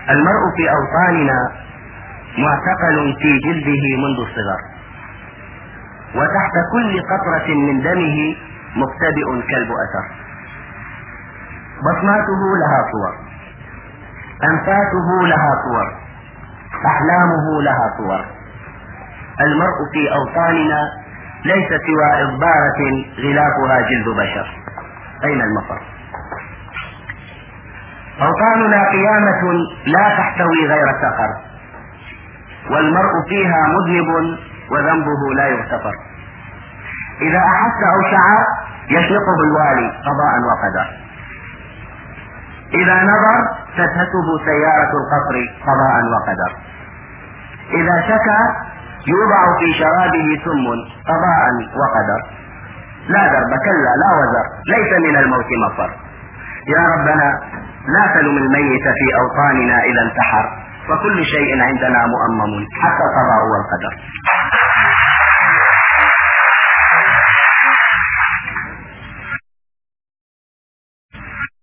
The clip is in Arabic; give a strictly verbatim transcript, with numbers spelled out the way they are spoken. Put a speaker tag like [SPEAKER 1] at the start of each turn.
[SPEAKER 1] المرء في أوطاننا معتقل في جلده منذ الصغر، وتحت كل قطرة من دمه مبتدئ كلب أثر. بصماته لها صور، أنفاسه لها صور، أحلامه لها صور. المرء في أوطاننا ليس سوى إضبارة غلافها جلد بشر. أين المفر؟ أوطاننا قيامة لا تحتوي غير سقر، والمرء فيها مذنب وذنبه لا يغتفر. إذا أحس أو شعر يشنقه الوالي قضاء وقدر، إذا نظر تدهسه سيارة القصر قضاء وقدر، إذا شكى يوضع في شرابه سم قضاء وقدر. لا درب كلا لا وزر، ليس من الموت مفر. يا ربنا لا تلم الميت في أوطاننا إذا انتحر، فكل شيء عندنا مؤمم حتى القضاء والقدر.